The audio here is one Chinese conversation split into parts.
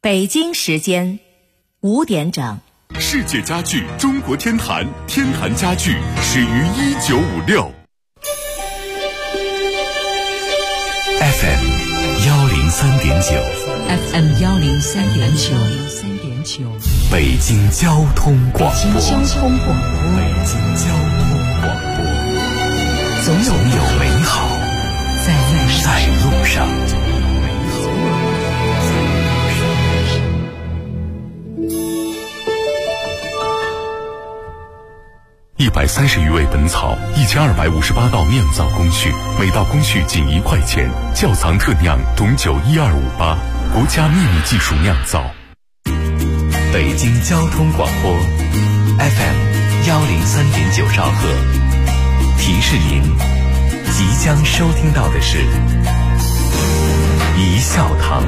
北京时间5点整。 世界家具中国天坛，天坛家具始于1956。FM 103.9，FM 103.9， 北京交通广播，总有美好在路上。130余味本草，1258道酿造工序，每道工序仅1块钱。窖藏特酿董酒12588，国家秘密技术酿造。北京交通广播 FM 103.9兆赫，提示您即将收听到的是一笑堂。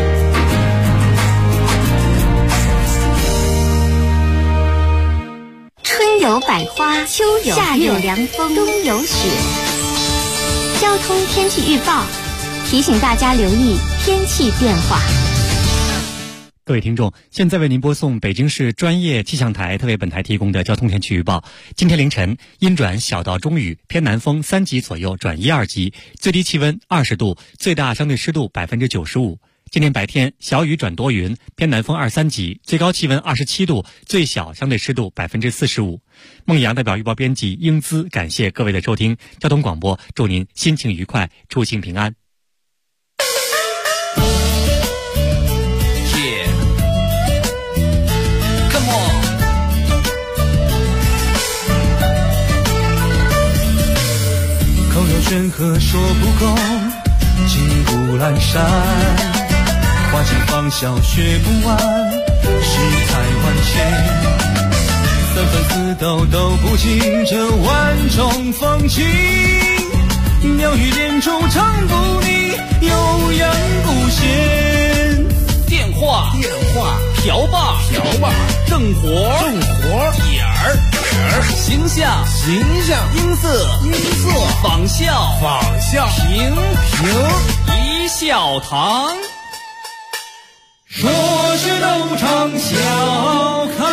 春有百花，秋有夏有凉风，冬有雪。交通天气预报提醒大家留意天气变化。 各位听众，现在为您播送北京市专业气象台特为本台提供的交通天气预报。今天凌晨阴转小到中雨，偏南风3级左右转1、2级，最低气温20度，最大相对湿度95%。今天白天小雨转多云，偏南风2、3级，最高气温27度，最小相对湿度45%。孟阳代表预报编辑英姿，感谢各位的收听。交通广播祝您心情愉快，出行平安。 口有悬河说不够，金谷阑珊，花尽芳笑学不完，世态万千，三分四斗都不尽这万种风情，妙语连珠唱不腻，悠扬不闲。 电话瓢把正活点儿形象音色仿效平一笑堂， 说学逗唱笑开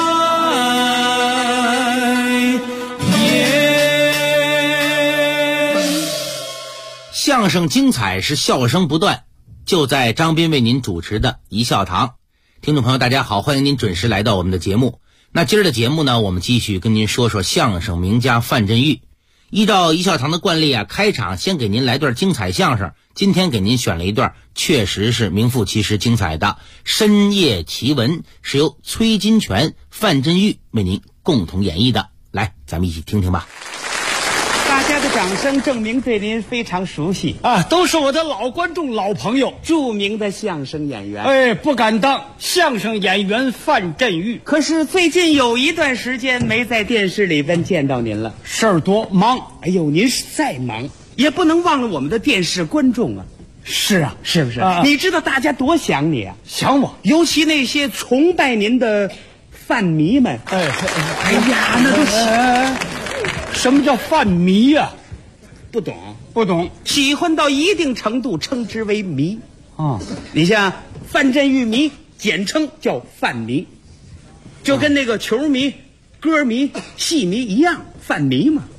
颜。 相声精彩是笑声不断，就在张斌为您主持的一笑堂。听众朋友大家好，欢迎您准时来到我们的节目。那今儿的节目呢，我们继续跟您说说相声名家范振钰。依照一笑堂的惯例啊，开场先给您来段精彩相声。今天给您选了一段确实是名副其实精彩的深夜奇闻，是由崔金泉、范振钰为您共同演绎的。来，咱们一起听听吧。 大家的掌声证明对您非常熟悉啊，都是我的老观众老朋友， 著名的相声演员。 哎，不敢当，相声演员范振钰。 可是最近有一段时间没在电视里边见到您了， 事儿多忙。 哎呦，您是再忙也不能忘了我们的电视观众啊。 是啊， 是不是？你知道大家多想你啊， 想我， 尤其那些崇拜您的范迷们。 哎呀，那都什么叫范迷呀？ 不懂，喜欢到一定程度称之为迷啊。 你像范振钰迷，简称叫范迷，就跟那个球迷、歌迷、戏迷一样，范迷嘛。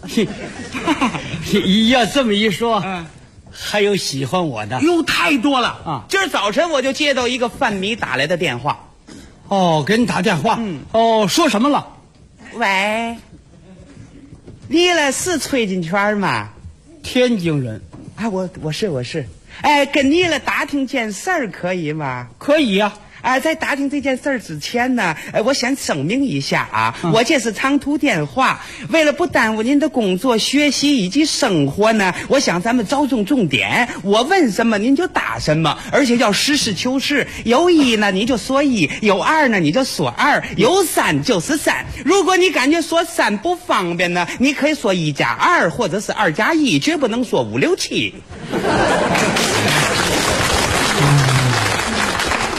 要这么一说，还有喜欢我的哟，太多了啊！ 今儿早晨我就接到一个范迷打来的电话。 哦，给你打电话。说什么了？ 喂，你了是崔金泉吗？ 天津人啊，我是，哎，跟你了打听件事儿可以吗？ 可以呀。 在打听这件事儿之前呢，我先声明一下啊，我这是长途电话，为了不耽误您的工作、学习以及生活呢，我想咱们着重重点，我问什么您就答什么，而且要实事求是。有一呢你就说一，有二呢你就说二，有三就是三。如果你感觉说三不方便呢，你可以说1+2或者是2+1，绝不能说5、6、7。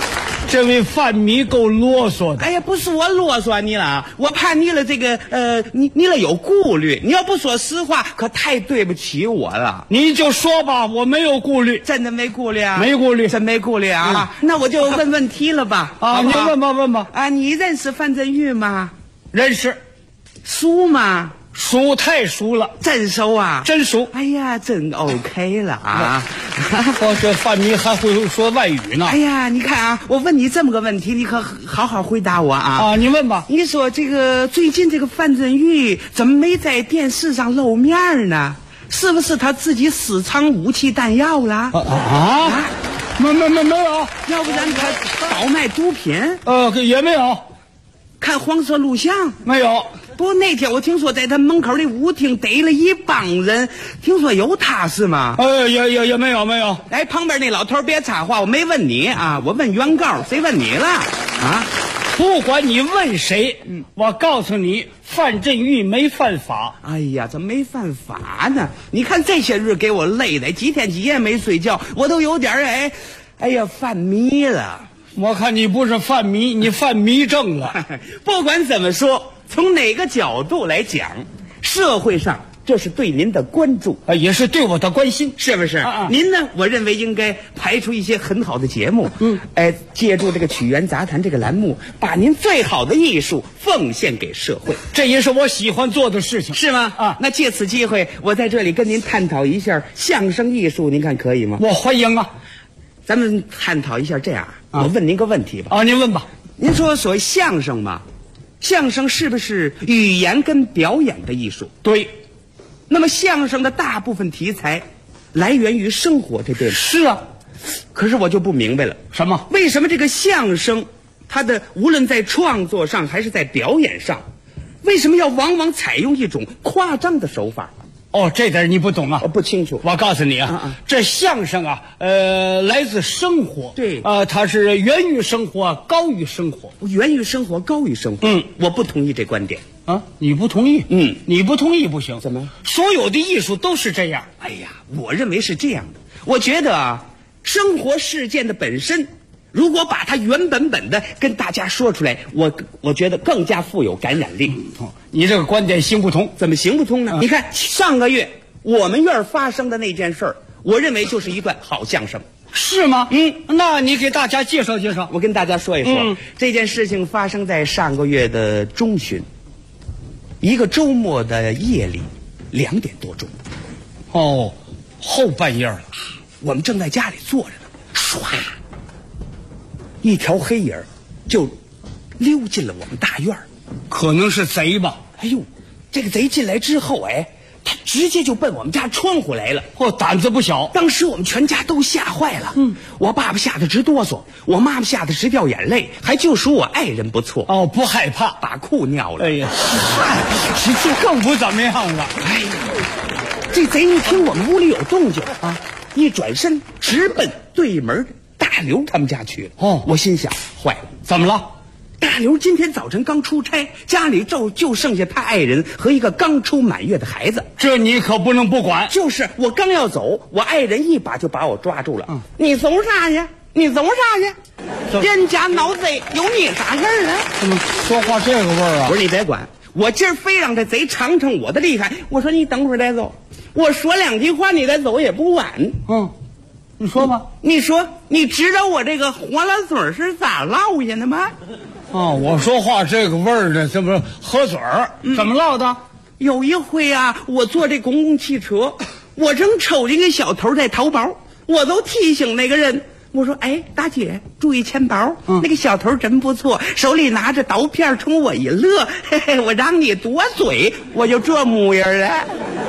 这位饭迷够啰嗦的。 哎呀，不是我啰嗦你了，我怕你了这个你了有顾虑。你要不说实话，可太对不起我了。 你就说吧，我没有顾虑。 真的没顾虑啊？ 没顾虑， 真没顾虑啊。那我就问问题了吧？ 啊，你问吧，问吧。 啊，你认识范振钰吗？ 认识。 熟吗？ 熟，太熟了。 真熟啊？ 真熟。 哎呀，真 OK 了啊！ 我这饭迷还会说外语呢。 哎呀，你看啊，我问你这么个问题，你可好好回答我啊！ 啊，你问吧。 你说这个最近这个范振钰怎么没在电视上露面呢？是不是他自己私藏武器弹药了？ 没有。 要不然他倒卖毒品？ 也没有。 看黄色录像？ 没有。 不过那天我听说在他门口的舞厅逮了一帮人，听说有他是吗？ 也没有。 哎，旁边那老头别插话，我没问你啊，我问原告，谁问你了啊？ 不管你问谁，我告诉你，范振钰没犯法。 哎呀，怎么没犯法呢？你看这些日给我累的，几天几夜没睡觉，我都有点哎呀犯迷了。 我看你不是犯迷，你犯迷症了。 不管怎么说，从哪个角度来讲，社会上这是对您的关注， 也是对我的关心， 是不是？您呢？我认为应该排出一些很好的节目，借助这个曲园杂谈这个栏目，把您最好的艺术奉献给社会， 这也是我喜欢做的事情， 是吗？那借此机会，我在这里跟您探讨一下相声艺术，您看可以吗？ 我欢迎啊！ 咱们探讨一下这样，我问您个问题吧。 您问吧。 您说所谓相声嘛，相声是不是语言跟表演的艺术？ 对。 那么相声的大部分题材来源于生活，这对吗？ 是啊。 可是我就不明白了， 什么？ 为什么这个相声它的无论在创作上还是在表演上，为什么要往往采用一种夸张的手法？ 这点你不懂啊？ 我不清楚。 我告诉你这相声来自生活。 对。 它是源于生活，高于生活。 源于生活，高于生活。我不同意这观点。 你不同意？你不同意不行。 怎么？ 所有的艺术都是这样。 哎呀，我认为是这样的。我觉得生活事件的本身，如果把它原本的跟大家说出来，我觉得更加富有感染力。 你这个观点行不通。 怎么行不通呢？你看上个月我们院发生的那件事儿，我认为就是一段好相声。 是吗？那你给大家介绍介绍。 我跟大家说一说，这件事情发生在上个月的中旬，一个周末的夜里，2点多钟。 后半夜了。 我们正在家里坐着呢，唰，一条黑影就溜进了我们大院。 可能是贼吧？ 哎呦，这个贼进来之后，他直接就奔我们家窗户来了。 胆子不小。 当时我们全家都吓坏了。我爸爸吓得直哆嗦，我妈妈吓得直掉眼泪，还就属我爱人不错。 不害怕， 把裤尿了。 哎呀，直接更不怎么样了。 哎呀，这贼一听我们屋里有动静一转身直奔对门大刘他们家去了。我心想，坏了， 怎么了？ 大刘今天早晨刚出差，家里就剩下他爱人和一个刚出满月的孩子。 这你可不能不管。 就是我刚要走，我爱人一把就把我抓住了。你走啥去？你走啥去？人家闹贼有你啥事儿呢？ 怎么说话这个味儿啊？ 不是，你别管，我今儿非让这贼尝尝我的厉害。我说你等会儿再走，我说2句话你再走也不晚。 你说吧。 你说你知道我这个活了嘴是咋落下的吗？ 我说话这个味儿呢，这不是喝嘴儿？怎么落的？ 有一回我坐这公共汽车，我正瞅见个小偷在掏包，我都提醒那个人，我说：“哎，大姐，注意钱包。”那个小偷真不错，手里拿着刀片冲我一乐，嘿嘿，我让你多嘴，我就这模样了。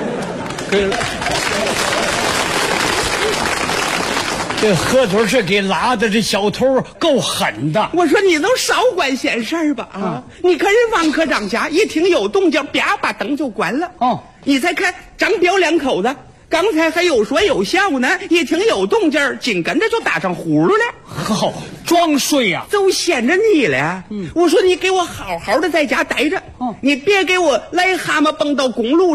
这喝嘴是给拉的，这小偷够狠的。 我说你都少管闲事儿吧你看人王科长家一听有动静，啪把灯就关了。你再看张彪2口子，刚才还有说有笑呢，一听有动静，紧跟着就打上呼噜了。 装睡呀， 都显着你了。我说你给我好好的在家待着，你别给我癞蛤蟆蹦到公路上。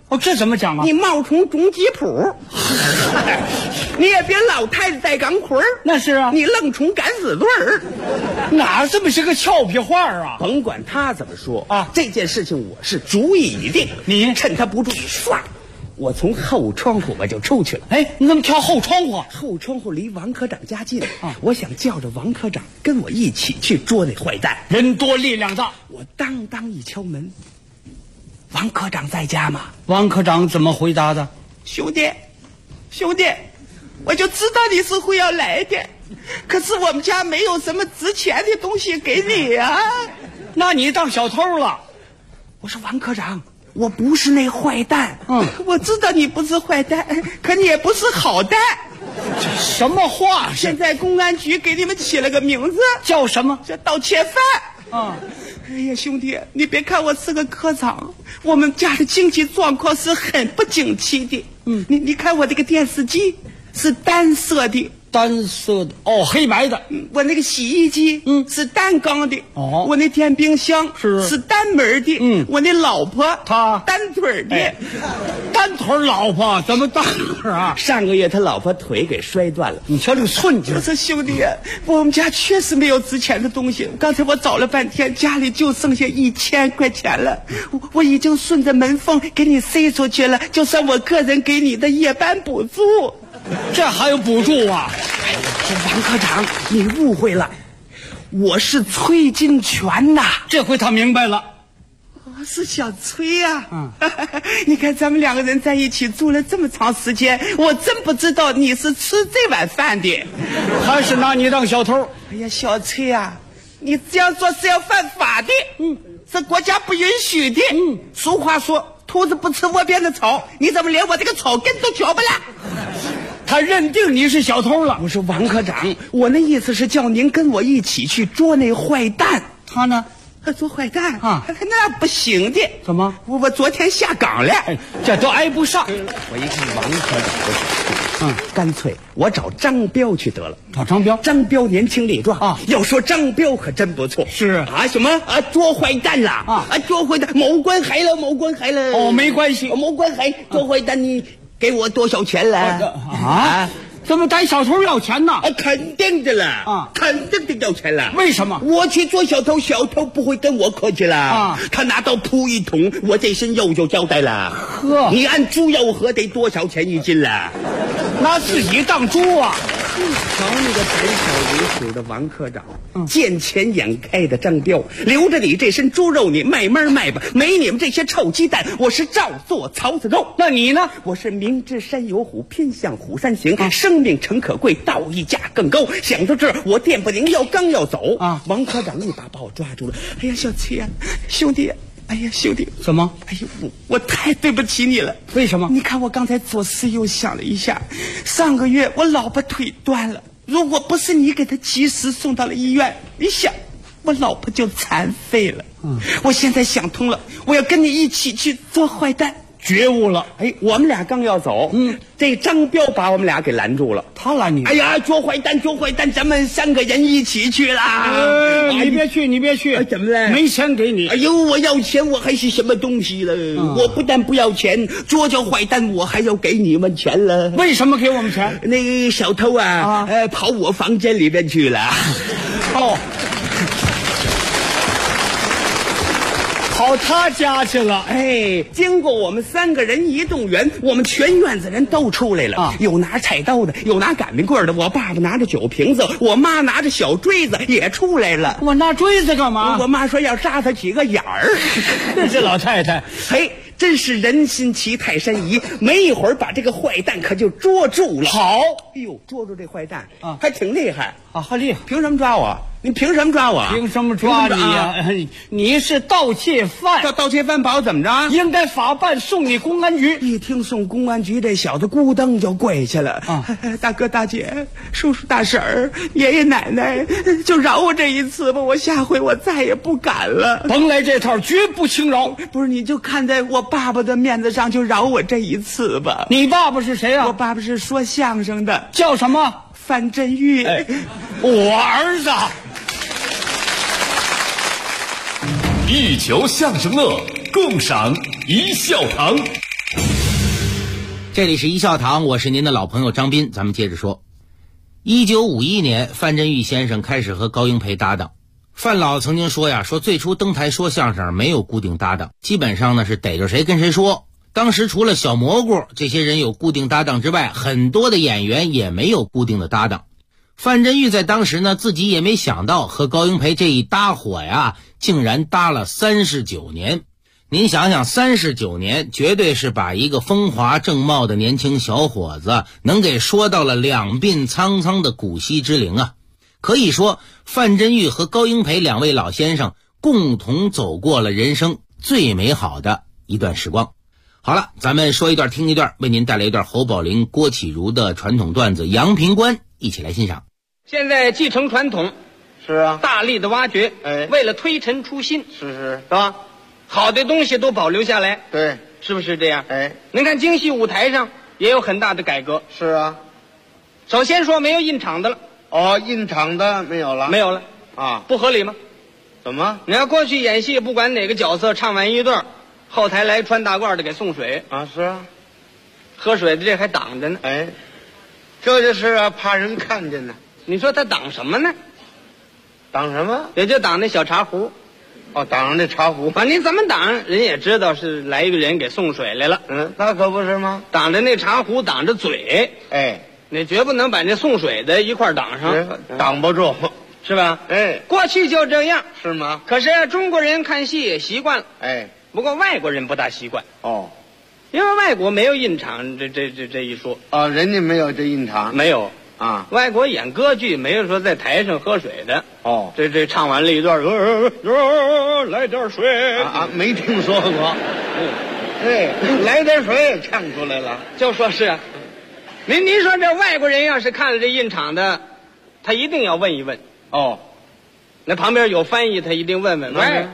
哦，这怎么讲啊？ 你冒充中吉普，你也别老太太带钢盔儿， 那是啊， 你愣充敢死队儿， 哪这么些个俏皮话啊？ 甭管他怎么说啊， 这件事情我是主意已定。 你趁他不注意，唰，我从后窗户我就出去了。 哎，你怎么跳后窗户？ 后窗户离王科长家近啊，我想叫着王科长跟我一起去捉那坏蛋。 人多力量大， 我当当一敲门，王科长在家吗？ 王科长怎么回答的？ 兄弟，我就知道你是会要来的，可是我们家没有什么值钱的东西给你啊。 那你当小偷了？ 我说王科长，我不是那坏蛋。我知道你不是坏蛋，可你也不是好蛋。 这什么话？ 现在公安局给你们起了个名字， 叫什么？ 叫盗窃犯。哎呀，兄弟，你别看我是个科长，我们家的经济状况是很不景气的。你看我这个电视机是单色的。 单色的哦，黑白的。 我那个洗衣机是单缸的。 哦， 我那电冰箱是单门的。我那老婆她单腿的。 单腿老婆怎么单腿啊？ 上个月他老婆腿给摔断了。 你瞧这个寸劲！ 我说兄弟，我们家确实没有值钱的东西。刚才我找了半天，家里就剩下1000块钱了。我已经顺着门缝给你塞出去了，就算我个人给你的夜班补助。 这还有补助啊？ 王科长，你误会了，我是崔金泉呐。 这回他明白了， 我是小崔呀。你看咱们2个人在一起住了这么长时间，我真不知道你是吃这碗饭的， 还是拿你当小偷。 哎呀，小崔啊，你这样做是要犯法的，是国家不允许的。俗话说，兔子不吃窝边的草，你怎么连我这个草根都嚼不烂？ 他认定你是小偷了。 我说王科长，我那意思是叫您跟我一起去捉那坏蛋。 他呢？ 捉坏蛋啊？那不行的。 怎么？ 我昨天下岗了。 这都挨不上。 我一看王科长不行，干脆我找张彪去得了。 找张彪？ 张彪年轻力壮啊。要说张彪可真不错。 是啊？ 什么啊？捉坏蛋了捉坏蛋，某关海了。哦， 没关系， 某关海捉坏蛋，你给我多少钱了？ 怎么逮小偷要钱呢？ 肯定的了肯定的要钱了。 为什么？ 我去捉小偷，小偷不会跟我客气了他拿刀扑一捅，我这身肉就交代了。 呵， 你按猪肉合得多少钱一斤了？ 拿自己当猪啊！ 瞧那个胆小如鼠的王科长，见钱眼开的张彪，留着你这身猪肉你慢慢卖吧，没你们这些臭鸡蛋，我是照做槽子肉。 那你呢？ 我是明知山有虎，偏向虎山行，生命诚可贵，道义价更高。想到这儿，我电不灵，刚要走王科长一把把我抓住了。哎呀，小崔啊，兄弟。哎呀，兄弟， 怎么？ 哎呦，我太对不起你了。 为什么？ 你看我刚才左思右想了一下，上个月我老婆腿断了，如果不是你给她及时送到了医院，你想，我老婆就残废了。我现在想通了，我要跟你一起去做坏蛋。 觉悟了。 我们俩刚要走，这张彪把我们俩给拦住了。 他拦你？ 哎呀，捉坏蛋，咱们3个人一起去啦！ 你别去， 怎么了？ 没钱给你。 哎呦，我要钱，我还是什么东西了？我不但不要钱，捉着坏蛋，我还要给你们钱了。 为什么给我们钱？ 那个小偷跑我房间里边去了。 跑他家去了。 经过我们3个人一动员，我们全院子人都出来了有拿菜刀的，有拿擀面棍的，我爸爸拿着酒瓶子，我妈拿着小锥子也出来了。 我拿锥子干嘛？ 我妈说要扎他几个眼儿。 这是老太太。 真是人心齐泰山移，没一会儿把这个坏蛋可就捉住了。 好， 哎呦，捉住这坏蛋还挺厉害还厉害。 凭什么抓我？你凭什么抓我？ 凭什么抓你呀？你是盗窃犯。 盗窃犯把我怎么着？ 应该法办，送你公安局。 一听送公安局，这小子咕噔就跪下了。大哥大姐，叔叔大婶儿，爷爷奶奶，就饶我这一次吧，我下回我再也不敢了。 甭来这套，绝不轻饶。 不是，你就看在我爸爸的面子上，就饶我这一次吧。 你爸爸是谁啊？ 我爸爸是说相声的。 叫什么？ 范振钰。 我儿子。 一球相声乐，共赏一笑堂。 这里是一笑堂，我是您的老朋友张斌，咱们接着说。1951年，范振钰先生开始和高英培搭档。范老曾经说说最初登台说相声没有固定搭档，基本上呢是逮着谁跟谁说。当时除了小蘑菇这些人有固定搭档之外，很多的演员也没有固定的搭档。范振钰在当时呢自己也没想到和高英培这一搭伙竟然搭了39年。您想想，39年绝对是把一个风华正茂的年轻小伙子能给说到了两鬓苍苍的古稀之龄啊！可以说，范振钰和高英培两位老先生共同走过了人生最美好的一段时光。好了，咱们说一段听一段，为您带来一段侯宝林、郭启儒的传统段子《阳平关》，一起来欣赏。 现在继承传统， 是啊， 大力的挖掘，为了推陈出新，是吧？好的东西都保留下来， 对， 是不是这样？您看京戏舞台上也有很大的改革。 是啊， 首先说没有印场的了。 印场的没有了， 没有了啊， 不合理吗？ 怎么？ 你要过去演戏，不管哪个角色唱完一段，后台来穿大褂的给送水啊，是啊， 喝水的这还挡着呢。 这就是怕人看见呢。 你说他挡什么呢？ 挡什么？ 也就挡那小茶壶。 挡着那茶壶。 反正你怎么挡，人也知道是来一个人给送水来了。 那可不是吗？ 挡着那茶壶，挡着嘴。你绝不能把那送水的一块挡上， 挡不住， 是吧？过去就这样， 是吗？ 可是中国人看戏也习惯了。不过外国人不大习惯。因为外国没有印场这一说。 人家没有这印场， 没有啊。 外国演歌剧没有说在台上喝水的。这唱完了一段，来点水啊，没听说过。来点水唱出来了， 就说是。您说这外国人要是看了这印场的，他一定要问一问。那旁边有翻译，他一定问问。喂，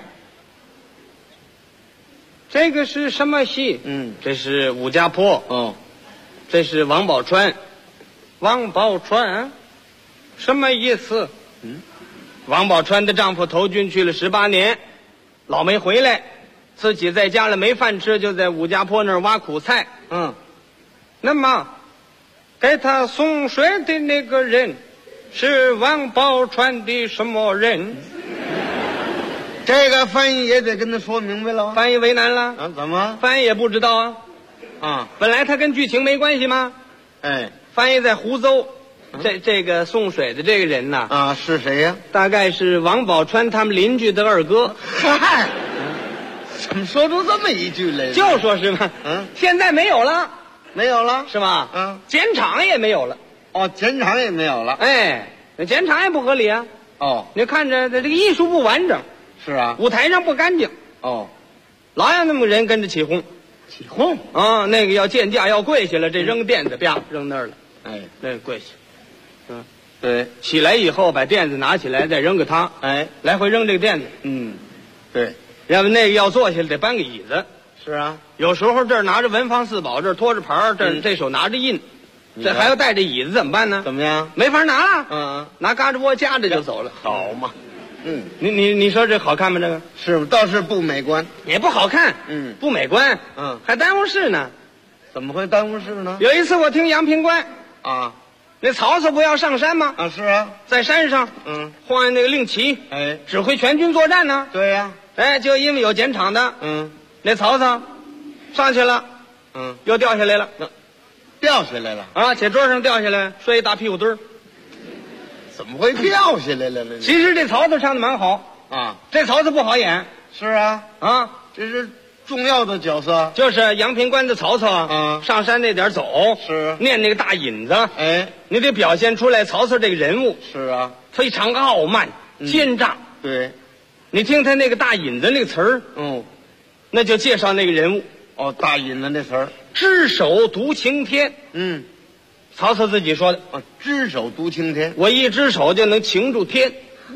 这个是什么戏？这是武家坡。这是王宝钏。王宝钏，什么意思？王宝钏的丈夫投军去了18年，老没回来，自己在家里没饭吃，就在武家坡那儿挖苦菜。那么给他送水的那个人是王宝钏的什么人？ 这个翻译也得跟他说明白了。 翻译为难了。 怎么？ 翻译也不知道啊。本来他跟剧情没关系吗？翻译在湖州。这个送水的这个人呐， 是谁呀？ 大概是王宝钏他们邻居的二哥。 嗨，怎么说出这么一句来？ 就说是嘛。现在没有了， 没有了， 是吧？剪场也没有了。 剪场也没有了。 那剪场也不合理啊。你看着这个艺术不完整。 是啊， 舞台上不干净。老有那么人跟着起哄。 起哄啊，那个要见驾要跪下了，这扔垫子啪扔那儿了。那个跪下。 对， 起来以后把垫子拿起来，再扔给他。来回扔这个垫子。 对， 要不那个要坐下来得搬个椅子。 是啊， 有时候这儿拿着文房四宝，这儿拖着牌儿，这手拿着印，这还要带着椅子，怎么办呢？ 怎么样？ 没法拿了。拿嘎吱窝夹着就走了。 好嘛。 你说这好看吗？这个是倒是不美观， 也不好看。不美观。还耽误事呢。 怎么会耽误事呢？ 有一次我听阳平关那曹操不要上山吗？ 是啊， 在山上晃那个令旗，指挥全军作战呢。 对呀。 就因为有剪场的，那曹操上去了，又掉下来了。 掉下来了铁桌上掉下来，摔一大屁股墩儿。 怎么会掉下来了呢？ 其实这曹操唱的蛮好这曹操不好演。 是啊这是重要的角色， 就是阳平关的曹操上山那点走是念那个大引子。你得表现出来曹操这个人物是啊， 非常傲慢奸诈。 对， 你听他那个大引子那个词儿，那就介绍那个人物。 大引子那词儿， 只手独擎天。曹操自己说的。 只手独擎天， 我一只手就能擎住天。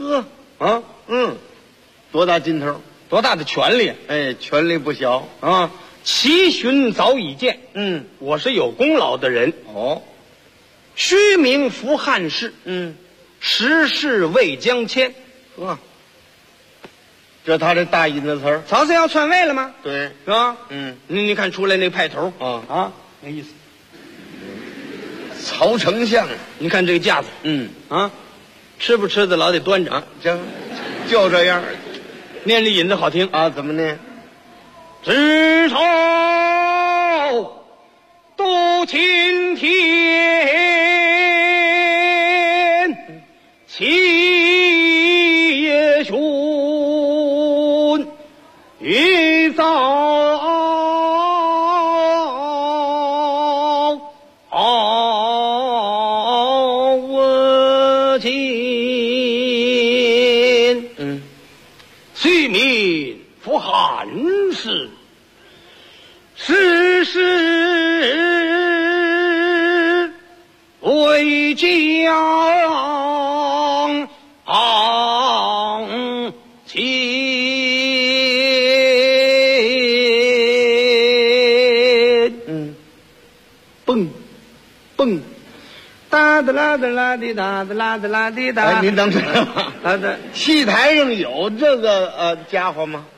多大劲头， 多大的权力？ 权力不小齐勋早已见。我是有功劳的人。虚名服汉室。时势未将迁。 这他这大引子词儿， 曹操要篡位了吗？ 对， 是吧？你看出来那派头那意思。 好丞相。 你看这个架子，吃不吃的老得端着， 就这样。 念这引子好听啊，怎么念？ 只愁渡青天，气也雄，欲造我亲。虚名复汉室，世世为将亲。蹦蹦，哒哒啦哒啦滴哒哒啦哒啦滴哒。 哎，您等等吧。戏台上有这个家伙吗？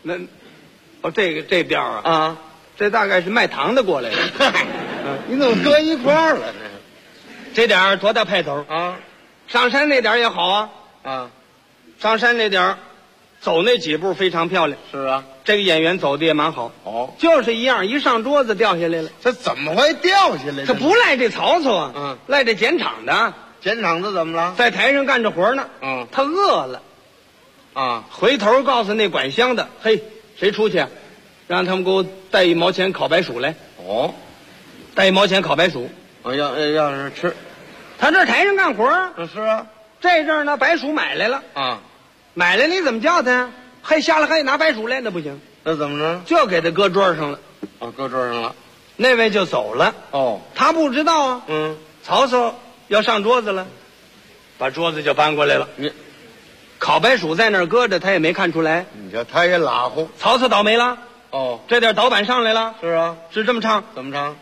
这调啊，这大概是卖糖的过来的。 你怎么搁一块儿了呢？ 这点儿多大派头啊！上山那点儿也好啊，上山那点儿走那几步非常漂亮。 是啊， 这个演员走的也蛮好。哦，就是一样，一上桌子掉下来了。 这怎么会掉下来？ 这不赖这曹操啊，赖这剪场的。 剪场子怎么了？ 在台上干着活呢。他饿了，回头告诉那管香的，嘿，谁出去？让他们给我带1毛钱烤白薯来。哦，带1毛钱烤白薯。 要是吃， 他这台上干活。 是啊， 这阵儿呢，白薯买来了。买来你怎么叫他呀？嘿，下来嘿，拿白薯来，那不行。 那怎么着？ 就给他搁桌上了。 搁桌上了。 那位就走了。他不知道啊。曹操要上桌子了，把桌子就搬过来了。烤白薯在那儿搁着，他也没看出来。 你瞧，他也拉乎。 曹操倒霉了。这点导板上来了。 是啊， 是这么唱。 怎么唱？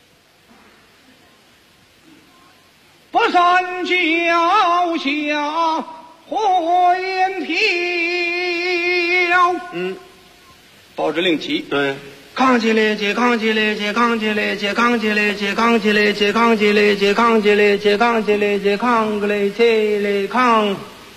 不山脚下火焰飘。 报着令旗。 对。 扛起来，接扛起来，接扛起来，接扛起来，接扛起来，接扛起来，接扛起来，接扛起来，接扛来起来扛。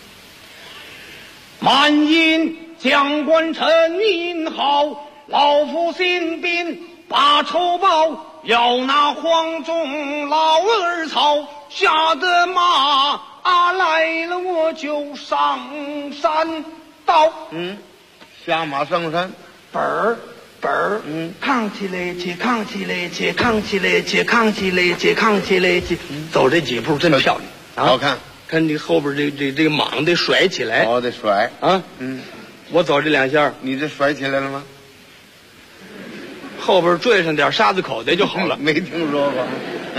满引将官陈印号，老夫新兵把仇报，要拿黄忠老儿草，吓得马来了我就上山道。 下马上山。 本儿。扛起来，接扛起来，接扛起来，接扛起来，接扛起来，走这几步真漂亮， 好看。 看你后边这个蟒得甩起来。 得甩啊。我走这2下， 你这甩起来了吗？ 后边坠上点沙子口袋就好了。 没听说过。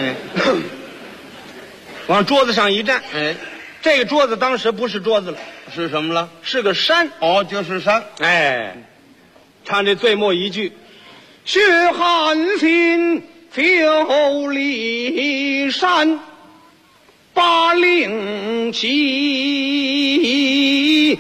往桌子上一站。这个桌子当时不是桌子了， 是什么了？ 是个山。 就是山。 唱这最末一句，血汗心九里山，把令旗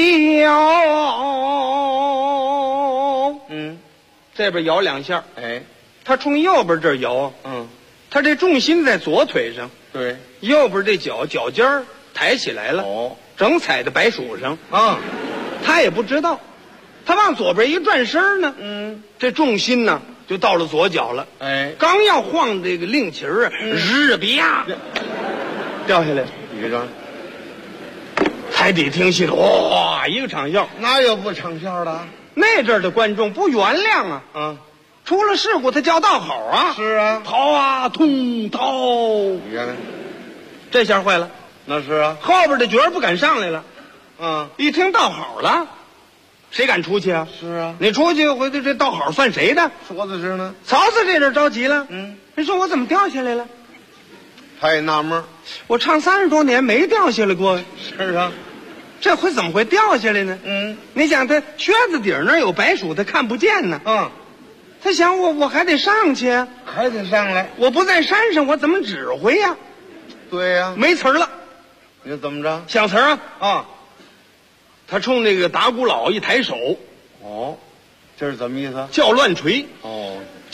摇。这边摇2下。他冲右边这儿摇。他这重心在左腿上。 对， 右边这脚尖儿抬起来了。正踩在白薯上。他也不知道。他往左边一转身呢，这重心呢就到了左脚了。刚要晃这个令旗儿，日啪，掉下来。 你看， 台底听戏的，哇，一个场笑。 哪有不唱笑的？ 那阵儿的观众不原谅啊！出了事故他叫道好啊！ 是啊， 逃啊，通逃！ 你看， 这下坏了。 那是啊， 后边的角儿不敢上来了。一听道好了。谁敢出去啊？ 是啊， 你出去回头这道好算谁的？ 说的是呢。 曹操这阵着急了。人说我怎么掉下来了？ 他也纳闷， 我唱30多年没掉下来过。 是啊， 这回怎么会掉下来呢？你想他靴子底那儿有白薯，他看不见呢。他想我还得上去， 还得上来。 我不在山上，我怎么指挥呀？ 对呀， 没词儿了。 你怎么着？ 想词儿啊！他冲那个打鼓佬一抬手。 这是怎么意思？ 叫乱锤。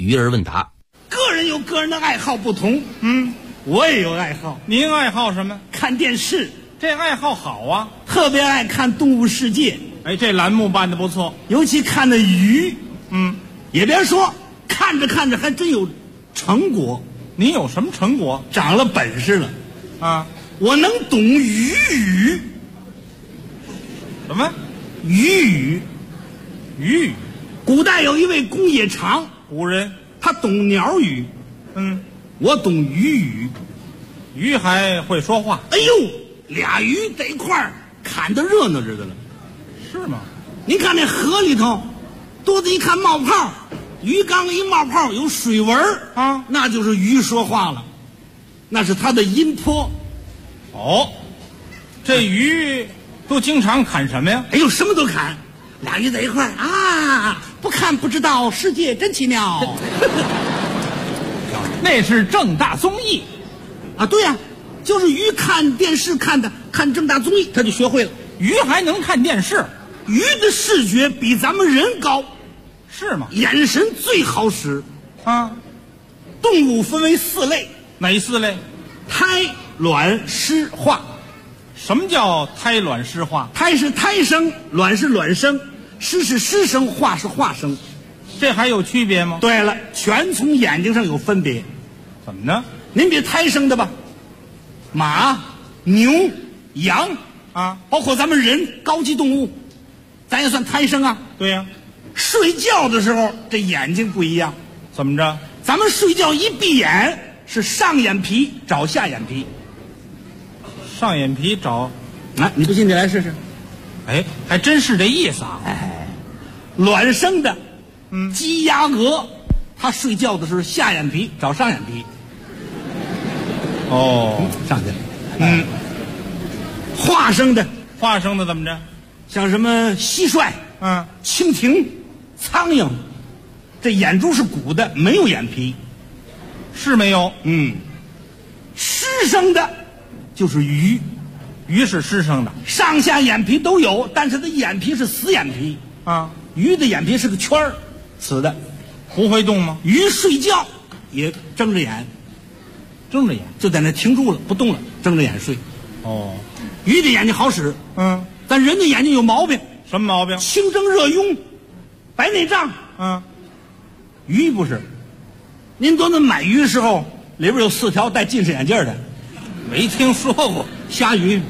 鱼儿问答。 个人有个人的爱好不同，我也有爱好。 您爱好什么？ 看电视。 这爱好好啊， 特别爱看《动物世界》。 哎，这栏目办得不错， 尤其看那鱼，也别说，看着看着还真有成果。 您有什么成果？ 长了本事了啊！ 我能懂鱼语。 什么？ 鱼语。 鱼语。 古代有一位公冶长， 古人， 他懂鸟语。我懂鱼语。 鱼还会说话。 哎呦，俩鱼在一块儿砍得热闹着的了。 是吗？ 您看那河里头，肚子一看冒泡，鱼缸一冒泡有水纹啊，那就是鱼说话了，那是它的音波。 哦，这鱼都经常砍什么呀？ 哎呦，什么都砍。俩鱼在一块儿啊，不看不知道，世界真奇妙。 那是正大综艺啊，对呀，就是鱼看电视看正大综艺，他就学会了。 鱼还能看电视？ 鱼的视觉比咱们人高， 是吗？ 眼神最好使啊。 动物分为4类， 哪4类？ 胎、卵、湿、化。 什么叫胎卵湿化？ 胎是胎生，卵是卵生，湿是湿生，化是化生。 这还有区别吗？ 对了，全从眼睛上有分别。 怎么呢？ 您别胎生的吧，马、牛、羊啊， 包括咱们人高级动物，咱也算胎生啊。 对呀。 睡觉的时候这眼睛不一样。 怎么着？ 咱们睡觉一闭眼是上眼皮找下眼皮。 上眼皮找， 你不信你来试试。 哎，还真是这意思啊。 哎，卵生的，鸡鸭鹅，它睡觉的时候下眼皮找上眼皮。 哦， 上去了。化生的怎么着？ 像什么蟋蟀、蜻蜓、苍蝇，这眼珠是鼓的，没有眼皮。 是没有。 湿生的就是鱼。 鱼是湿生的， 上下眼皮都有，但是它眼皮是死眼皮啊。 鱼的眼皮是个圈儿，死的， 不会动吗？ 鱼睡觉也睁着眼，就在那停住了不动了，睁着眼睡。 哦， 鱼的眼睛好使，但人的眼睛有毛病。 什么毛病？ 清蒸热痈，白内障。鱼不是，您多那买鱼的时候里边有4条戴近视眼镜的， 没听说过。 虾鱼，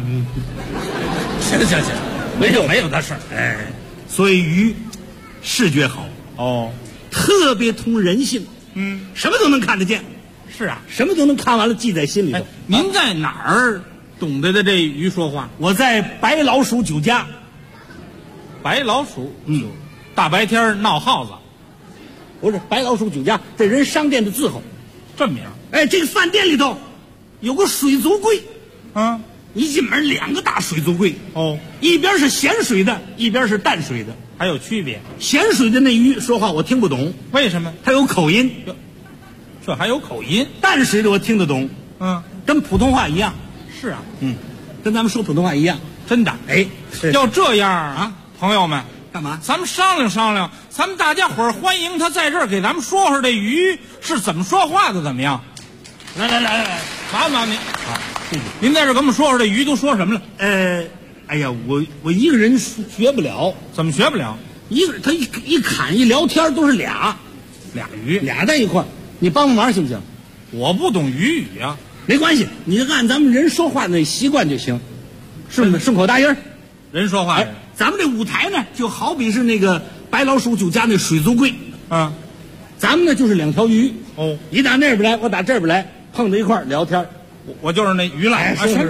行，没有的事儿。哎，所以鱼视觉好哦， 特别通人性，什么都能看得见。 是啊， 什么都能看完了记在心里头。 您在哪儿懂得的这鱼说话？ 我在白老鼠酒家。 白老鼠，大白天闹耗子， 不是白老鼠酒家，这人商店的字号， 这名。 哎，这个饭店里头有个水族柜。一进门2个大水族柜。一边是咸水的，一边是淡水的， 还有区别。 咸水的那鱼说话我听不懂， 为什么？ 它有口音。 这还有口音？ 淡水的我听得懂，跟普通话一样。 是啊， 跟咱们说普通话一样。 真的。 哎， 要这样啊，朋友们， 干嘛？ 咱们商量商量，咱们大家伙儿欢迎他在这儿给咱们说说这鱼是怎么说话的，怎么样？来，麻烦您。好。您在这给我们说说这鱼都说什么了？ 哎呀，我一个人学不了。 怎么学不了？ 他一侃一聊天都是俩鱼俩在一块儿，你帮忙行不行？ 我不懂鱼语啊。 没关系，你按咱们人说话那习惯就行，顺口答音。 人说话， 咱们这舞台呢，就好比是那个白老鼠酒家那水族柜，咱们呢就是2条鱼。你打那边来，我打这边来，碰在一块儿聊天。 我就是那鱼了。 是。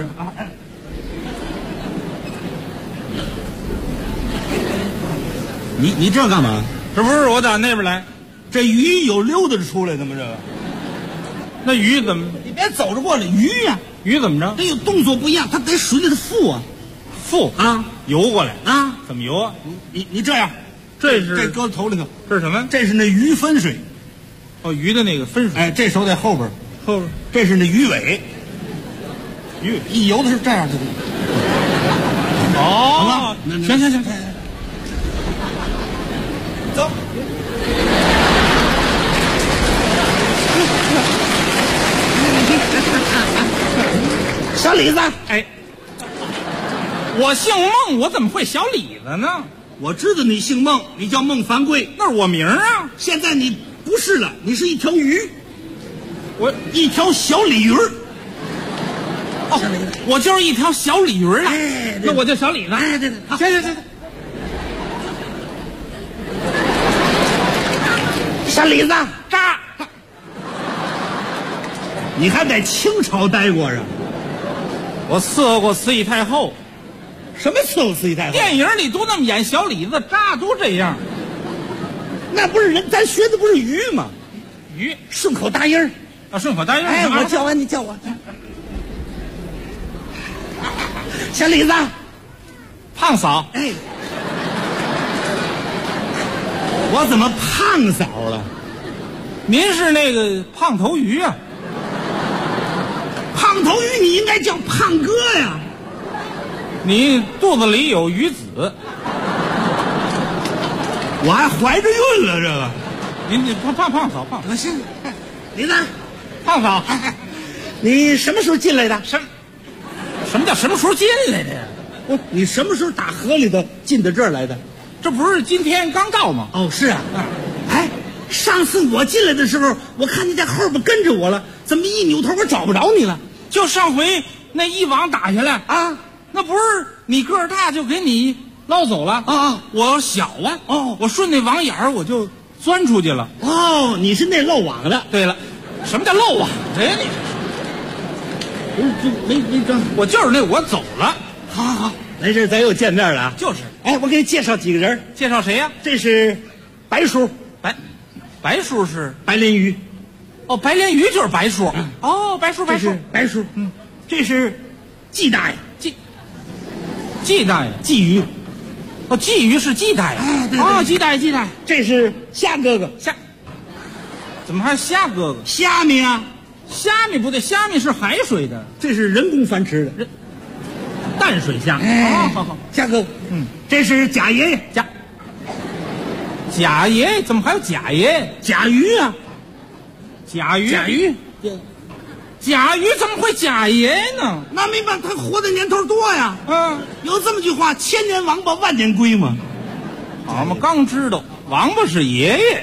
你这干嘛？ 这不是我打那边来， 这鱼有溜达着出来的吗？这个， 那鱼怎么？ 你别走着过来，鱼呀， 鱼怎么着？ 它有动作不一样，它在水里头浮啊， 游过来啊？ 怎么游啊？ 你这样， 这搁头里头， 这是什么？ 这是那鱼分水。 鱼的那个分水。 哎，这手在后边，这是那鱼尾。一游的是这样的。 好吧，行，走。 小李子， 哎，我姓孟，我怎么会小李子呢？ 我知道你姓孟，你叫孟凡贵， 那是我名啊。 现在你不是了，你是一条鱼， 我一条小鲤鱼。 哦，我就是一条小鲤鱼了。 哎， 那我就小李子。 哎，对， 行。 小李子， 扎。 你还在清朝待过啊？ 我伺候过慈禧太后。 什么伺候慈禧太后？ 电影里都那么演，小李子扎都这样。 那不是人，咱学的不是鱼吗？ 鱼顺口答音儿啊，顺口答音儿。 哎，我叫完你叫我。小李子， 胖嫂。 哎，我怎么胖嫂了？ 您是那个胖头鱼啊？ 胖头鱼，你应该叫胖哥呀。 你肚子里有鱼子， 我还怀着孕了，这个。 您胖嫂，胖。 行，李子， 胖嫂， 你什么时候进来的？ 什么叫什么时候进来的呀？ 你什么时候打河里头进到这儿来的？ 这不是今天刚到吗？ 哦，是啊。哎，上次我进来的时候，我看你在后边跟着我了，怎么一扭头我找不着你了？ 就上回那一网打下来啊， 那不是你个儿大就给你捞走了啊？ 我小啊，我顺那网眼儿我就钻出去了。 哦，你是那漏网的。 对了，什么叫漏网的呀？你没装，我就是那我走了。 好，来这咱又见面了啊。 就是， 哎，我给你介绍几个人。 介绍谁呀？ 这是白叔， 白叔是白鲢鱼。 哦，白鲢鱼就是白叔。哦，白叔， 白叔。这是季大爷， 季大爷， 鲫鱼。 哦，鲫鱼是季大爷。 对哦，季大爷。 这是虾哥哥， 怎么还虾哥哥？ 虾米啊？ 虾米不对，虾米是海水的， 这是人工繁殖的淡水虾。好， 虾哥哥。这是贾爷爷， 贾爷爷怎么还有贾爷爷？ 甲鱼啊， 甲鱼怎么会贾爷爷呢？ 那没办法，他活的年头多呀。有这么句话，千年王八万年龟嘛。 好嘛，刚知道王八是爷爷。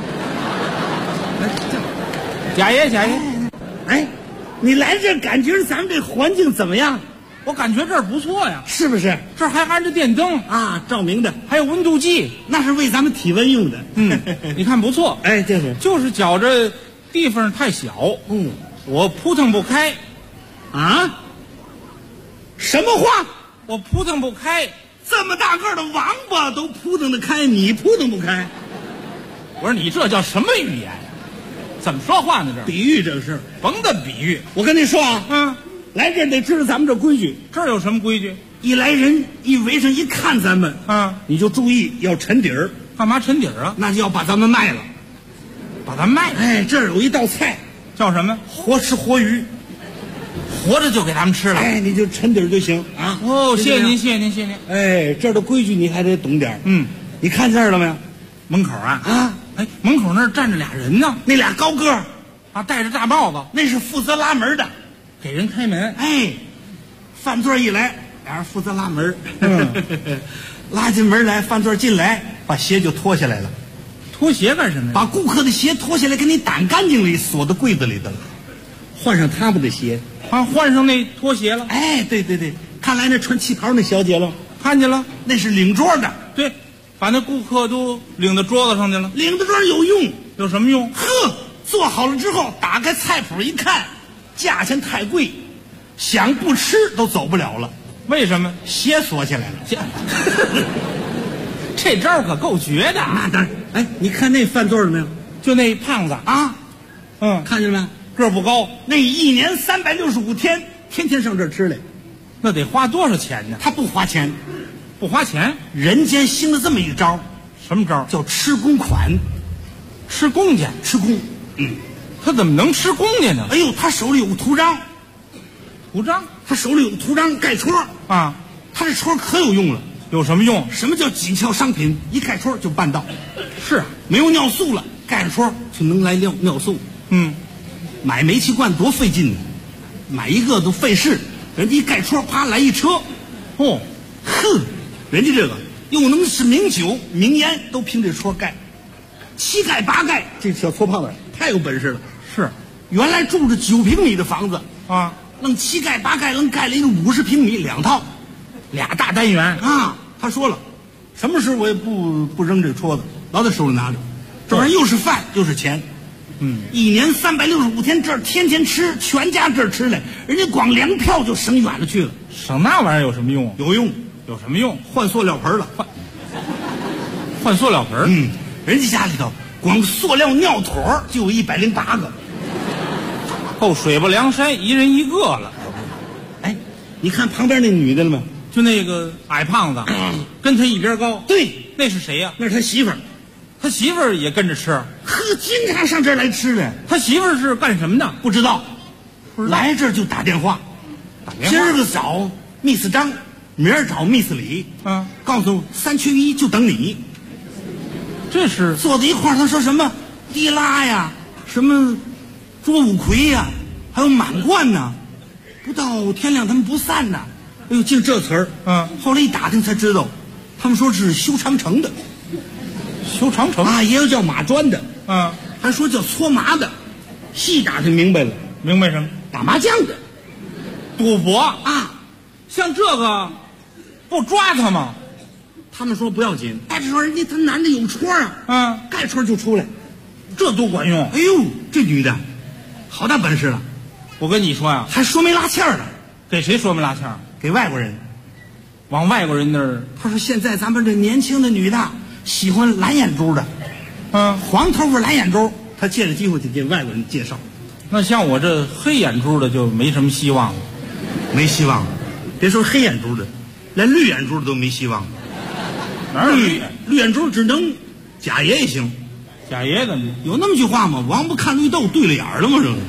贾爷。 哎，你来这感觉咱们这环境怎么样？ 我感觉这儿不错呀， 是不是？ 这儿还安着电灯啊，照明的， 还有温度计， 那是为咱们体温用的。 你看不错。 哎， 就是觉着地方太小，我扑腾不开。 啊？什么话？ 我扑腾不开。 这么大个的王八都扑腾得开，你扑腾不开？ 我说你这叫什么语言呀？怎么说话呢？这比喻这事， 甭的比喻。 我跟你说啊，来这得知道咱们这规矩。 这儿有什么规矩？ 一来人一围上一看咱们，你就注意要沉底儿。 干嘛沉底儿啊？ 那就要把咱们卖了， 把咱卖了。 哎，这儿有一道菜叫什么？ 活吃活鱼， 活着就给咱们吃了。 哎，你就沉底儿就行啊。 哦，谢谢您。 哎，这儿的规矩你还得懂点儿。你看见了没有？ 门口啊。哎，门口那儿站着俩人呢， 那俩高个儿啊，戴着大帽子， 那是负责拉门的， 给人开门。 哎，饭座一来，俩人负责拉门，拉进门来，饭座进来，把鞋就脱下来了。 脱鞋干什么呀？ 把顾客的鞋脱下来，给你掸干净了，锁到柜子里头了，换上他们的鞋， 换上那拖鞋了。 哎，对，看来那穿旗袍那小姐了， 看见了， 那是领桌的。 对。把那顾客都领到桌子上去了， 领到桌上有用， 有什么用？ 呵，做好了之后，打开菜谱一看，价钱太贵，想不吃都走不了了。 为什么？ 鞋锁起来了。 这招可够绝的。 那当然。哎，你看那饭座了没有？ 就那胖子啊，看见了没？ 个儿不高， 那一年365天，天天上这儿吃来， 那得花多少钱呢？ 他不花钱。 不花钱， 人间兴了这么一招， 什么招？ 叫吃公款， 吃公家， 吃公。 他怎么能吃公家呢？ 哎呦，他手里有个图章，他手里有个图章盖戳啊， 他这戳可有用了。 有什么用？ 什么叫紧俏商品？一盖戳就办到。 是啊， 没有尿素了，盖着戳就能来尿素。买煤气罐多费劲呢，买一个都费事。 人家一盖戳，啪来一车，哦，哼，人家这个又能是名酒名烟，都凭这戳盖，7盖8盖，这小矬胖子太有本事了。 是， 原来住着9平米的房子啊， 弄7盖8盖，愣盖了一个50平米2套 ，2大单元啊。他说了，什么时候我也不扔这戳子，老在手里拿着，这玩意儿又是饭又是钱。1年365天，这儿天天吃，全家这儿吃来，人家光粮票就省远了去了。 省那玩意儿有什么用？ 有用， 有什么用？ 换塑料盆了， 换塑料盆。 人家家里头光塑料尿坨就有108个， 够水泊梁山一人一个了。 哎，你看旁边那女的了吗？ 就那个矮胖子，跟他一边高。 对， 那是谁呀？ 那是他媳妇儿。 他媳妇儿也跟着吃， 呵，经常上这儿来吃的。 他媳妇儿是干什么的？ 不知道，来这儿就打电话，今儿个找 Miss 张，明儿找 Miss 李，告诉3缺1就等你。 这是坐在一块儿，他说什么地拉呀，什么捉五魁呀，还有满贯呐，不到天亮他们不散呐。哎呦，净这词儿。后来一打听才知道，他们说是修长城的。 修长城啊，也有叫马砖的，还说叫搓麻的，细打听明白了， 明白什么？ 打麻将的， 赌博啊，像这个不抓他吗？ 他们说不要紧，哎，这说人家他男的有戳啊，盖戳就出来， 这多管用！ 哎呦，这女的好大本事了， 我跟你说呀， 还说没拉欠儿呢， 给谁说没拉欠儿？ 给外国人， 往外国人那儿。 他说现在咱们这年轻的女的。喜欢蓝眼珠的，黄头发蓝眼珠，他借着机会就给外国人介绍。 那像我这黑眼珠的就没什么希望了， 没希望了。别说黑眼珠的，连绿眼珠的都没希望了。 哪有绿眼珠只能贾爷也行。 贾爷怎么有那么句话吗？王八看绿豆对了眼儿了吗？这个。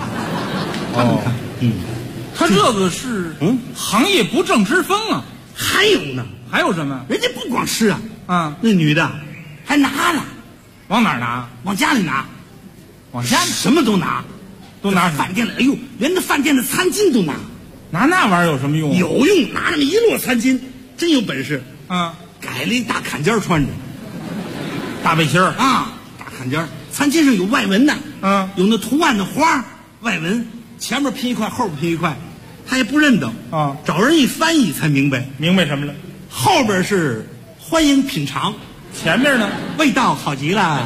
他这个是行业不正之风啊。 还有呢？ 还有什么？ 人家不光吃啊，那女的还拿了， 往哪儿拿？ 往家里拿， 往家里什么都拿， 都拿饭店里。哎呦，连那饭店的餐巾都拿， 拿那玩意儿有什么用？ 有用，拿那么一摞餐巾，真有本事啊！ 改了一大坎肩穿着， 大背心儿啊，大坎肩，餐巾上有外纹的，有那图案的花外纹，前面拼一块，后边拼一块，他也不认得啊， 找人一翻译才明白， 明白什么了？ 后边是欢迎品尝， 前面呢？ 味道好极了。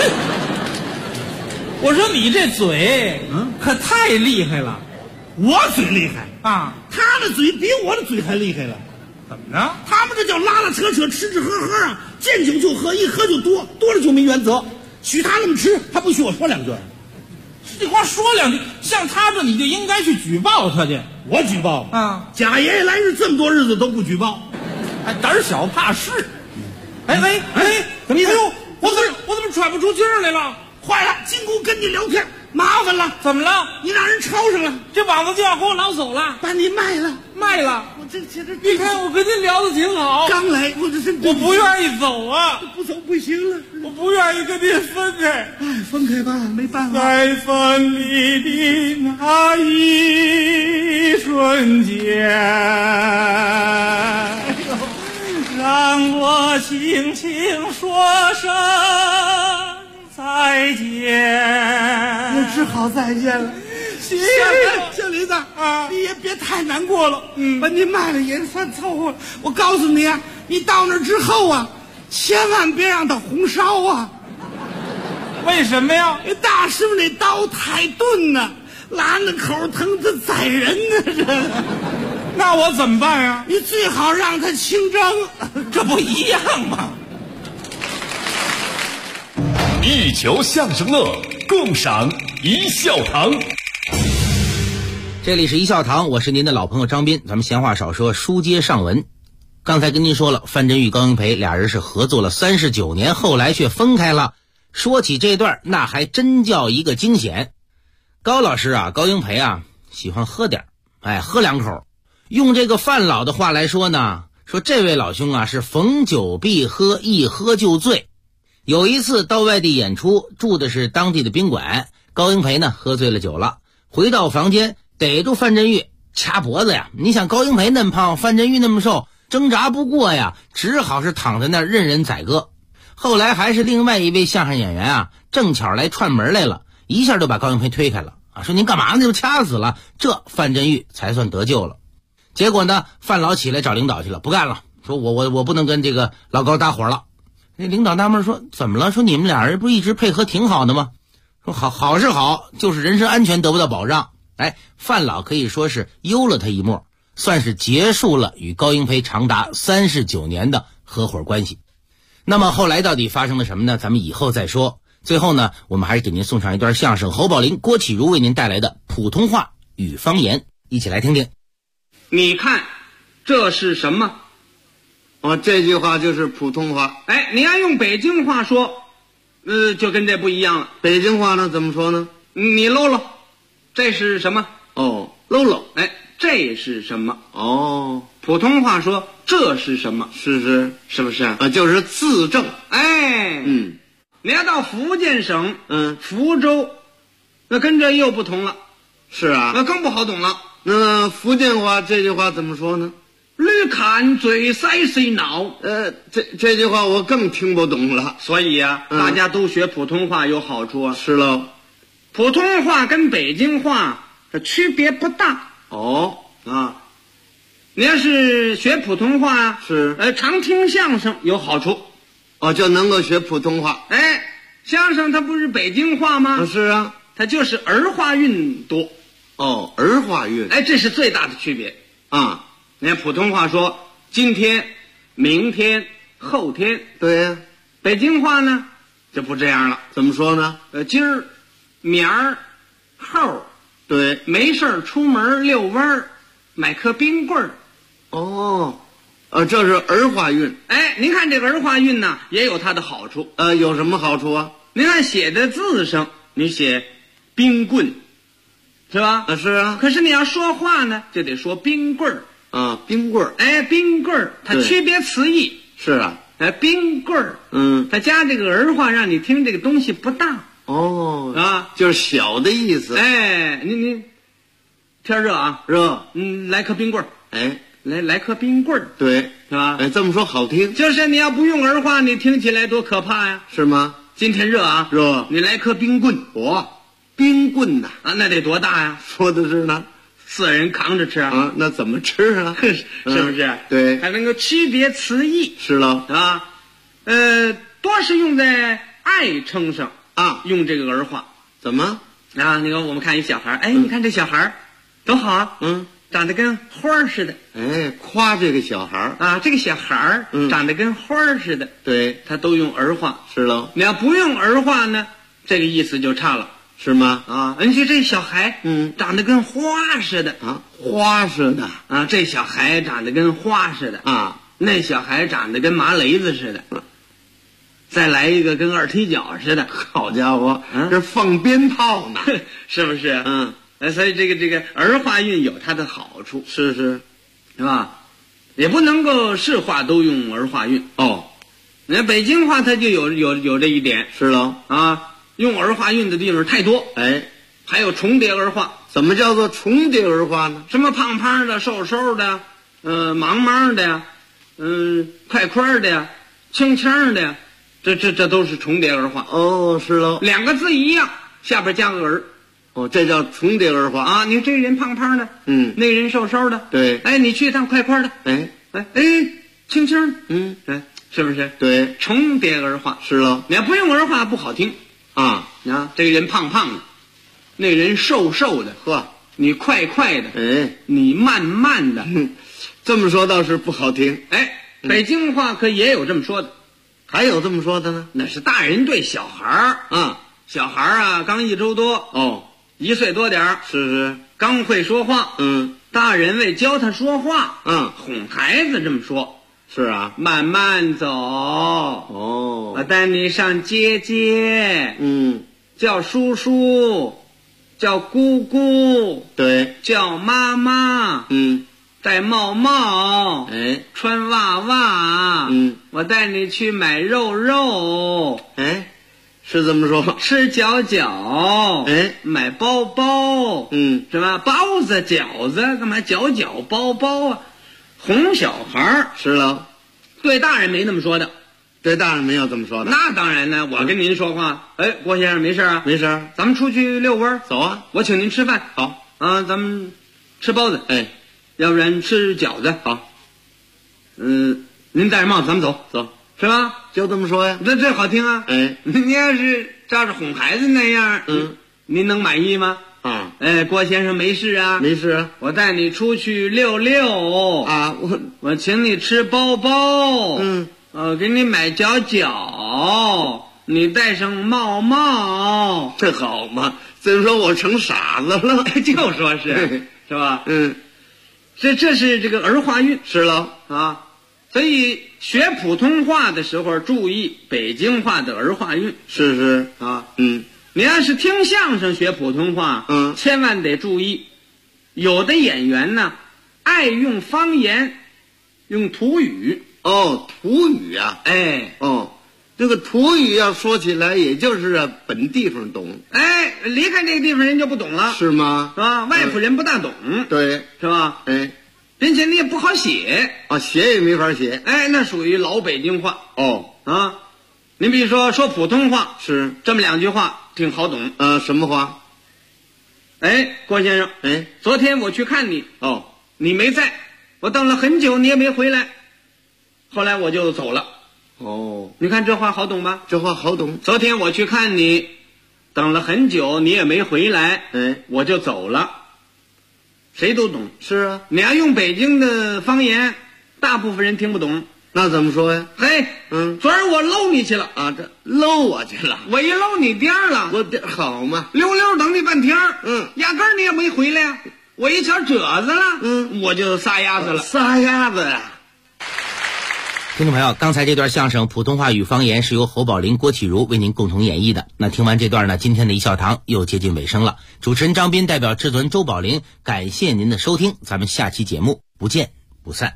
我说你这嘴，可太厉害了。 我嘴厉害啊， 他的嘴比我的嘴还厉害了。 怎么着？ 他们这叫拉拉扯扯，吃吃喝喝啊，见酒就喝，一喝就多，多了就没原则。许他那么吃，他不许我说两句。 这光说两句，像他这你就应该去举报他去。 我举报啊！ 贾爷爷来日这么多日子都不举报， 还胆小怕事。哎， 怎么意思？ 哎呦，我怎么喘不出气儿来了？ 坏了，金姑跟你聊天麻烦了。 怎么了？ 你让人抄上了， 这膀子就要给我捞走了， 把你卖了。 我这你看我跟您聊的挺好， 刚来我这是我不愿意走啊， 不走不行了， 我不愿意跟您分开。 哎，分开吧，没办法。 在分离的那一瞬间，让我轻轻说声再见。 也只好再见了。小李子啊，你也别太难过了，把你卖了也算凑合了。我告诉你啊，你到那之后啊，千万别让他红烧啊。 为什么呀？ 大师傅那刀太钝呢，拉那口疼得宰人呢。这， 那我怎么办呀？ 你最好让他清蒸， 这不一样吗？ 一球相声乐，共赏一笑堂。 这里是一笑堂，我是您的老朋友张斌。咱们闲话少说，书接上文。刚才跟您说了，范振钰、高英培俩人是合作了39年，后来却分开了。说起这段，那还真叫一个惊险。高老师啊，高英培啊，喜欢喝点，喝两口。用这个范老的话来说呢，说这位老兄啊是逢酒必喝，一喝就醉。有一次到外地演出，住的是当地的宾馆，高英培呢喝醉了酒了，回到房间逮住范振钰， 掐脖子呀。你想高英培那么胖，范振钰那么瘦，挣扎不过呀，只好是躺在那儿任人宰割。后来还是另外一位相声演员啊，正巧来串门来了，一下就把高英培推开了啊，说您干嘛呢？就掐死了。这范振钰才算得救了。结果呢，范老起来找领导去了，不干了，说我不能跟这个老高搭伙了。那领导纳闷说怎么了？说你们俩人不一直配合挺好的吗？说好是好，就是人身安全得不到保障。哎，范老可以说是悠了他一默，算是结束了与高英培长达39年的合伙关系。那么后来到底发生了什么呢？咱们以后再说。最后呢，我们还是给您送上一段相声，侯宝林、郭启儒为您带来的普通话与方言，一起来听听。 你看这是什么？ 这句话就是普通话。 哎，你要用北京话说，就跟这不一样了。 北京话呢怎么说呢？ 你搂搂，这是什么？ 搂搂。 哎，这是什么？ 普通话说这是什么？ 是不是？ 就是字正。 哎，你要到福建省，福州，那跟这又不同了。 是啊， 那更不好懂了。 那福建话这句话怎么说呢？ 驴看嘴塞谁脑？ 这句话我更听不懂了。 所以啊，大家都学普通话有好处啊。 是喽， 普通话跟北京话这区别不大。你要是学普通话啊，常听相声有好处。 就能够学普通话。 哎，相声它不是北京话吗？ 是啊， 它就是儿化韵多。 儿化韵。 哎，这是最大的区别啊。你看普通话说今天、明天、后天， 对呀。 北京话呢就不这样了。 怎么说呢？ 今儿、明儿、后。 对， 没事出门遛弯儿，买颗冰棍儿。 这是儿化韵。 哎，您看这个儿化韵呢，也有它的好处。 有什么好处啊？ 您看写的字上，你写冰棍，是吧？ 是啊。 可是你要说话呢，就得说冰棍儿。 冰棍儿。 哎，冰棍儿，它区别词义。 是啊。 冰棍儿。它加这个儿化，让你听这个东西不大。 就是小的意思。 哎，您天热啊， 热。 来颗冰棍儿。 哎。 来颗冰棍儿， 对， 是吧？ 这么说好听。 就是你要不用儿化，你听起来多可怕呀！ 是吗？ 今天热啊， 热。 你来颗冰棍， 冰棍呐， 那得多大呀？ 说的是呢 ，4人扛着吃啊。 那怎么吃啊？ 是不是？ 对， 还能够区别词义。 是喽， 啊，多是用在爱称上啊， 用这个儿化。 怎么啊？你看我们看一小孩，哎，你看这小孩多好啊，长得跟花似的。 哎，夸这个小孩啊，这个小孩长得跟花似的。 对， 他都用儿化。 是喽， 你要不用儿化呢，这个意思就差了， 是吗？ 你说这小孩长得跟花似的啊，花似的啊，这小孩长得跟花似的啊， 那小孩长得跟麻雷子似的。再来一个跟二踢脚似的。 好家伙，这放鞭炮呢， 是不是？所以这个儿化韵有它的好处。 是吧？也不能够是话都用儿化韵。你看北京话它就有这一点。 是喽， 用儿化韵的地方太多。 哎， 还有重叠儿化。 怎么叫做重叠儿化呢？ 什么胖胖的、瘦瘦的，忙忙的呀，快快的呀，轻轻的呀，这都是重叠儿化。 是喽， 两个字一样，下边加个儿。 这叫重叠儿化啊！你这人胖胖的，那人瘦瘦的， 对。 哎，你去一趟快快的， 哎， 轻轻，是不是？ 对， 重叠儿化是喽。 你要不用儿化不好听啊！这个人胖胖的，那人瘦瘦的，你快快的，你慢慢的， 这么说倒是不好听。 哎，北京话可也有这么说的， 还有这么说的呢？ 那是大人对小孩儿小孩儿啊，刚1周多1岁多点儿， 是刚会说话。大人为教他说话，哄孩子这么说。 是啊， 慢慢走。我带你上街街。叫叔叔，叫姑姑， 对， 叫妈妈。戴帽帽，穿袜袜。我带你去买肉肉。 是这么说。 吃饺饺，买包包，是吧？包子、饺子，干嘛饺饺包包啊？哄小孩儿是了， 对大人没那么说的。 对大人没有这么说的。 那当然呢，我跟您说话，郭先生没事啊？ 没事。 咱们出去遛弯， 走啊！ 我请您吃饭。 好啊，咱们吃包子，要不然吃饺子。 好， 您戴着帽子，咱们走，是吧？ 就这么说呀。 这好听啊！您要是照着哄孩子那样，您能满意吗？ 啊， 郭先生没事啊？ 没事啊。 我带你出去溜溜啊， 我请你吃包包，给你买饺饺，你戴上帽帽， 这好嘛？怎么说我成傻子了？ 就说是吧？这是这个儿化韵， 是了啊。所以学普通话的时候注意北京话的儿化韵。 是啊，你要是听相声学普通话，千万得注意，有的演员呢爱用方言，用土语。 土语啊，这个土语要说起来，也就是本地方懂， 离开这个地方人就不懂了， 是吗？ 是吧？外府人不大懂， 对， 是吧？并且你也不好写啊，写也没法写， 那属于老北京话。您比如说普通话是这么两句话挺好懂。 什么话？ 郭先生，昨天我去看你，你没在，我等了很久，你也没回来，后来我就走了。你看这话好懂吧？ 这话好懂。 昨天我去看你，等了很久，你也没回来，我就走了。谁都懂。 是啊， 你要用北京的方言，大部分人听不懂。 那怎么说呀？ 昨儿我搂你去了啊，这搂我去了， 我一搂你颠儿了， 我好嘛， 溜溜等你半天压根儿你也没回来呀。我一瞧褶子了，我就撒丫子了。 撒丫子呀！ 听众朋友，刚才这段相声普通话与方言是由侯宝林、郭启儒为您共同演绎的。那听完这段呢，今天的一笑堂又接近尾声了。主持人张斌代表制作人周宝林，感谢您的收听，咱们下期节目不见不散。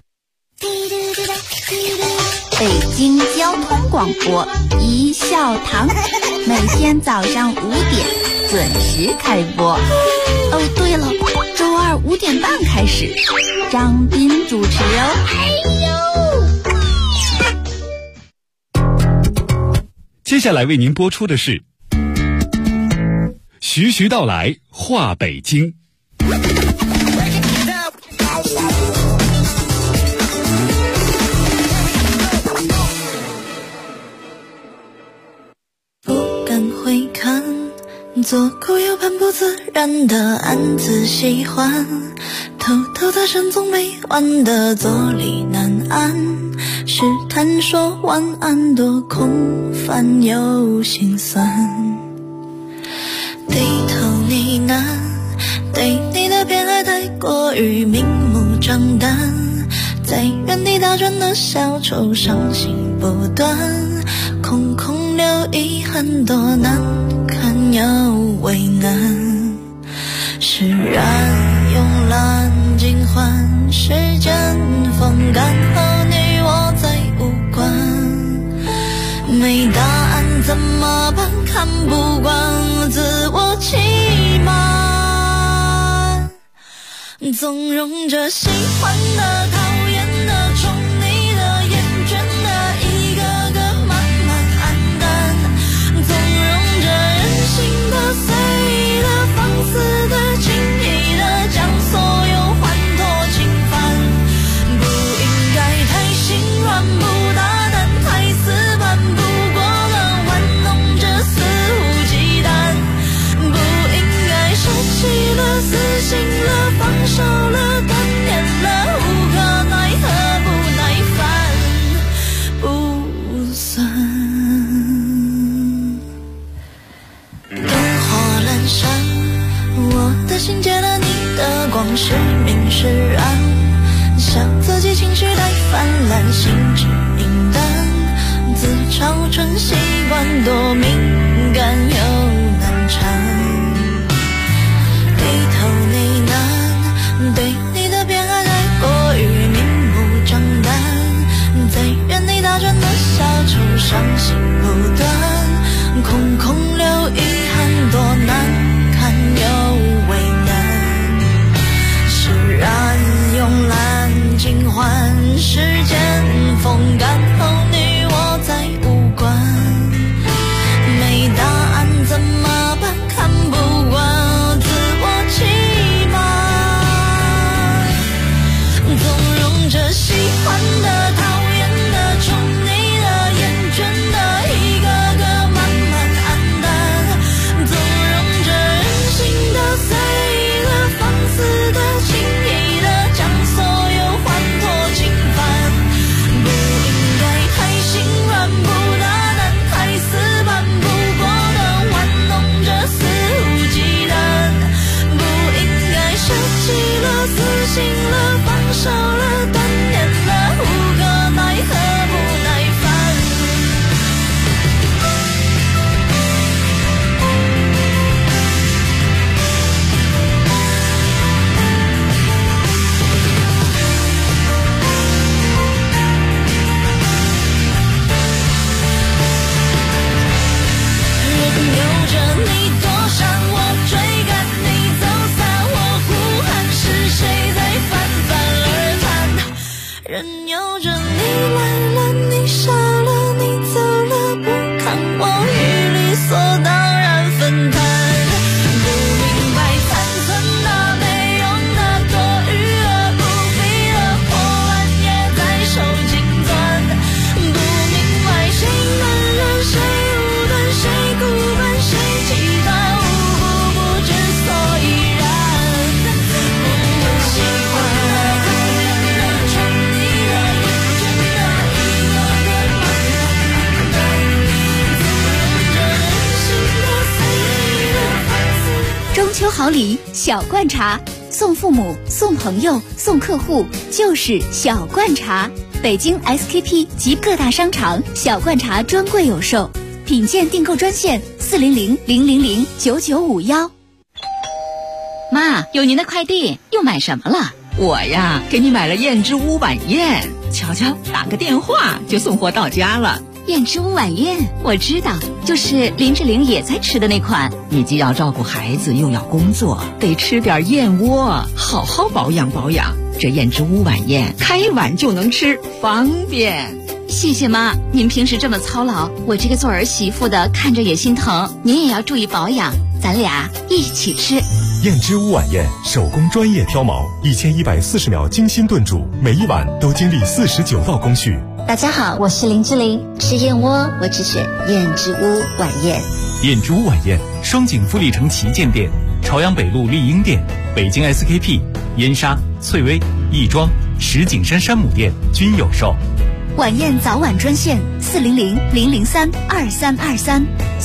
北京交通广播一笑堂，每天早上5点准时开播。对了，周二5点半开始，张斌主持接下来为您播出的是徐徐道来话北京。 不敢回看，左顾右盼不自然的暗自喜欢，偷偷在深总没完的坐立难安，试探说晚安多空泛又心酸，低头呢喃，对你的偏爱太过于明目张胆，在原地打转的小丑伤心不断，空空留遗憾多难堪又为难，释然慵懒尽欢，时间风干和你我再无关，没答案怎么办？看不惯自我欺瞒，纵容着喜欢的讨厌的宠你的厌倦的一个个慢慢黯淡，纵容着任性的随的放肆的轻易的将所有欢脱侵犯，不应该太心软不大胆太死板，不过了玩弄着肆无忌惮，不应该舍弃了死心了放手了断念了无可奈何不耐烦不算，灯火阑珊，我的心借了你的光是明是暗，笑自己情绪太泛滥心智明淡，自嘲成习惯多敏感又难缠，低头呢喃，对你的偏爱太过于明目张胆，在原地打转的小丑伤心不断，空空任由着你来了，你傻了，你走了，不看我与理所当然分摊。不明白残存的没用的多余的不必的破烂也在手心钻。不明白谁男人谁无端谁孤单谁极端，无故不知所以然。我喜欢的讨厌的宠你的厌倦的一个个慢慢淡，纵容着人性的随意的放肆。 中秋好礼小罐茶，送父母送朋友送客户就是小罐茶。北京 SKP 及各大商场小罐茶专柜有售，品鉴订购专线400-000-9951。 妈，有您的快递，又买什么了？我呀，给你买了燕之屋晚宴，瞧瞧，打个电话就送货到家了。 燕之屋晚宴我知道，就是林志玲也在吃的那款。 你既要照顾孩子，又要工作，得吃点燕窝，好好保养保养。这燕之屋晚宴开碗就能吃，方便。 谢谢妈，您平时这么操劳，我这个做儿媳妇的看着也心疼。您也要注意保养，咱俩一起吃。 燕之屋晚宴手工专业挑毛，1140秒精心炖煮，每一碗都经历49道工序。 大家好，我是林志玲，吃燕窝我只选燕之屋晚宴。 燕之屋晚宴，双井富力城旗舰店、朝阳北路丽婴店、北京 SKP、燕莎、翠微、亦庄、石景山山姆店均有售。 晚宴早晚专线400-003-2323。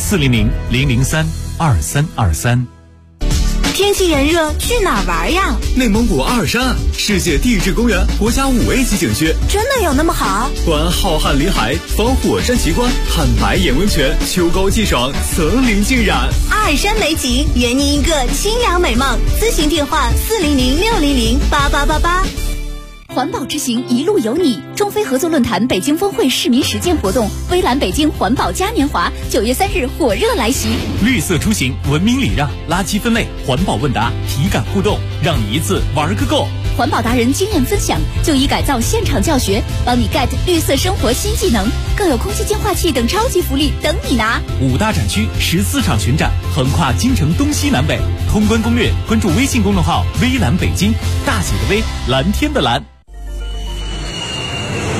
400-003-2323。 天气炎热，去哪儿玩呀？ 内蒙古阿尔山，世界地质公园国家5A级景区， 真的有那么好？ 观浩瀚林海，访火山奇观，看白眼温泉，秋高气爽，层林尽染。 阿尔山美景，圆您一个清凉美梦。咨询电话400-600-8888。 环保之行一路有你，中非合作论坛北京峰会市民实践活动，微蓝北京环保嘉年华9月3日火热来袭。 绿色出行，文明礼让，垃圾分类，环保问答，体感互动，让你一次玩个够。 环保达人经验分享，就医改造现场教学，帮你 get 绿色生活新技能，更有空气净化器等超级福利等你拿。 5大展区14场巡展，横跨京城东西南北。通关攻略，关注微信公众号微蓝北京，大写的微，蓝天的蓝。